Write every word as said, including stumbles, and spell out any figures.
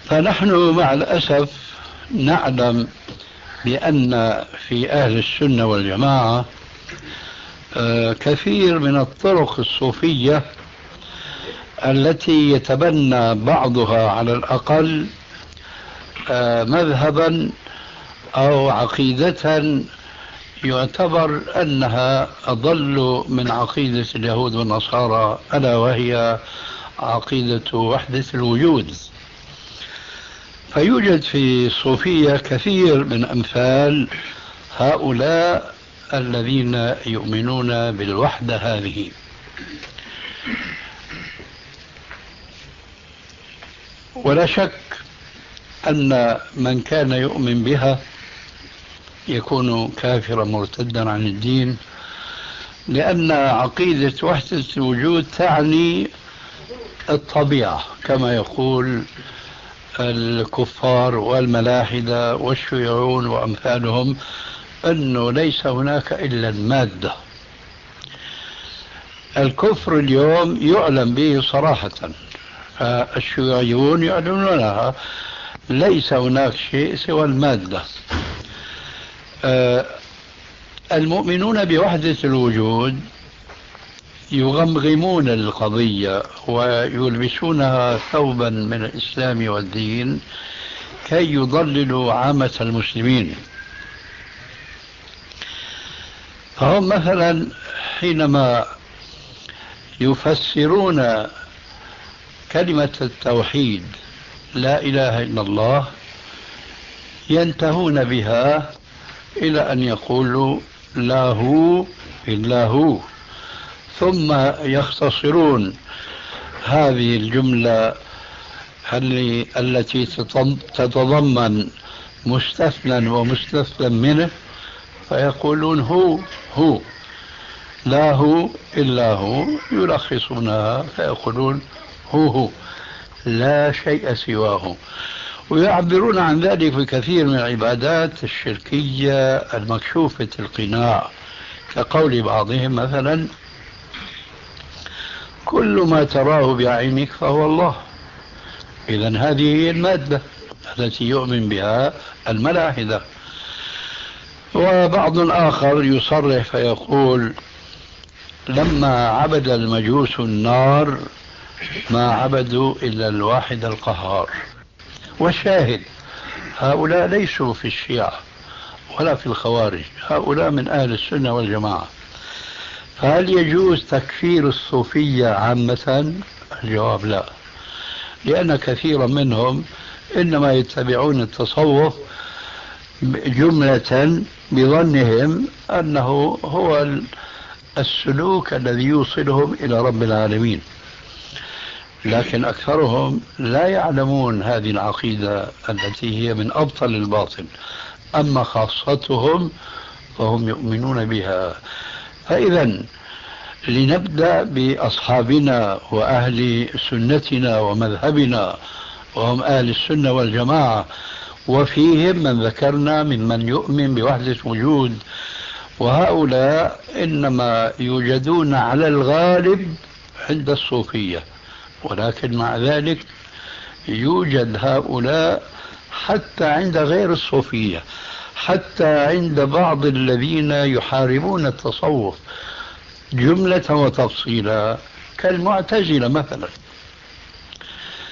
فنحن مع الأسف نعلم بأن في أهل السنة والجماعة كثير من الطرق الصوفية التي يتبنى بعضها على الأقل مذهبا أو عقيدة يعتبر أنها أضل من عقيدة اليهود والنصارى، ألا وهي عقيدة وحدة الوجود. فيوجد في الصوفية كثير من أمثال هؤلاء الذين يؤمنون بالوحدة هذه. ولا شك أن من كان يؤمن بها يكون كافرا مرتدا عن الدين، لأن عقيدة وحدة الوجود تعني الطبيعة كما يقول الكفار والملاحدة والشيوعون وأمثالهم، أنه ليس هناك إلا المادة. الكفر اليوم يعلم به صراحة، فالشيوعيون يعلنونها، ليس هناك شيء سوى المادة. المؤمنون بوحدة الوجود يغمغمون القضية ويلبسونها ثوبا من الإسلام والدين كي يضللوا عامة المسلمين. فهم مثلا حينما يفسرون كلمة التوحيد لا إله إلا الله ينتهون بها إلى أن يقولوا لا هو إلا هو، ثم يختصرون هذه الجملة التي تتضمن مستثنى ومستثنى منه فيقولون هو هو لا هو إلا هو، يلخصونها فيقولون هو هو لا شيء سواه. ويعبرون عن ذلك في كثير من العبادات الشركية المكشوفة القناع، كقول بعضهم مثلا كل ما تراه بعينك فهو الله. إذن هذه هي المادة التي يؤمن بها الملاحدة. وبعض آخر يصرح فيقول لما عبد المجوس النار ما عبدوا إلا الواحد القهار. والشاهد هؤلاء ليسوا في الشيعة ولا في الخوارج، هؤلاء من أهل السنة والجماعة. فهل يجوز تكفير الصوفية عامة؟ الجواب لا، لأن كثيرا منهم إنما يتبعون التصوف جملة بظنهم أنه هو السلوك الذي يوصلهم إلى رب العالمين، لكن أكثرهم لا يعلمون هذه العقيدة التي هي من أبطل الباطل. أما خاصتهم فهم يؤمنون بها. فإذا لنبدأ بأصحابنا وأهل سنتنا ومذهبنا وهم أهل السنة والجماعة، وفيهم من ذكرنا ممن يؤمن بوحدة وجود، وهؤلاء إنما يوجدون على الغالب عند الصوفية، ولكن مع ذلك يوجد هؤلاء حتى عند غير الصوفية، حتى عند بعض الذين يحاربون التصوف جملة وتفصيلا كالمعتزلة مثلا.